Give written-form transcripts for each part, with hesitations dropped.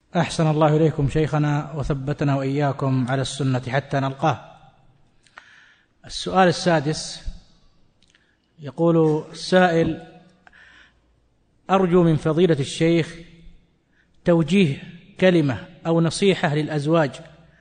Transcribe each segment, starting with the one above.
أحسن الله إليكم شيخنا وثبتنا وإياكم على السنة حتى نلقاه. السؤال السادس، يقول السائل: أرجو من فضيلة الشيخ توجيه كلمة أو نصيحة للأزواج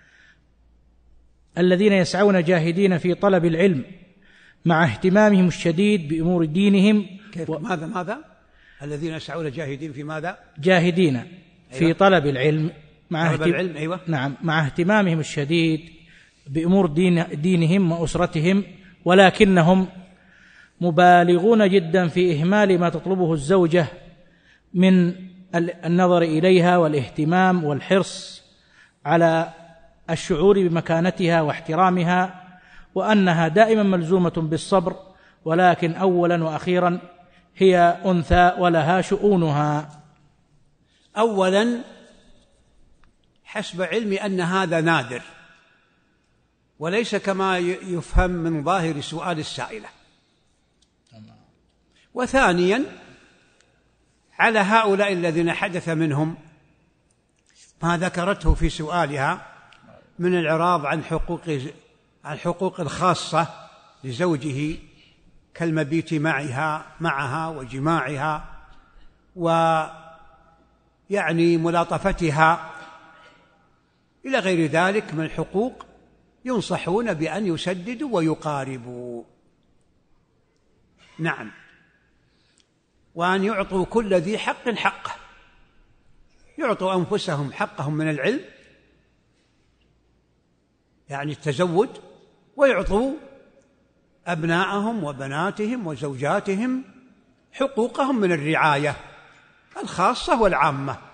الذين يسعون جاهدين في طلب العلم مع اهتمامهم الشديد بأمور دينهم. كيف؟ ماذا؟ الذين يسعون جاهدين في ماذا؟ جاهدين في طلب العلم أيوة. نعم، مع اهتمامهم الشديد بأمور دينهم وأسرتهم، ولكنهم مبالغون جدا في إهمال ما تطلبه الزوجة من النظر إليها والاهتمام والحرص على الشعور بمكانتها واحترامها، وأنها دائما ملزومة بالصبر، ولكن أولا وأخيرا هي أنثى ولها شؤونها. أولا، حسب علمي أن هذا نادر وليس كما يفهم من ظاهر سؤال السائلة. وثانيا، على هؤلاء الذين حدث منهم ما ذكرته في سؤالها من الإعراض عن حقوق الخاصة لزوجه كالمبيت معها وجماعها ويعني ملاطفتها إلى غير ذلك من الحقوق، ينصحون بأن يسددوا ويقاربوا. نعم، وأن يعطوا كل ذي حق حقه، يعطوا أنفسهم حقهم من العلم يعني التزود، ويعطوا أبناءهم وبناتهم وزوجاتهم حقوقهم من الرعاية الخاصة والعامة.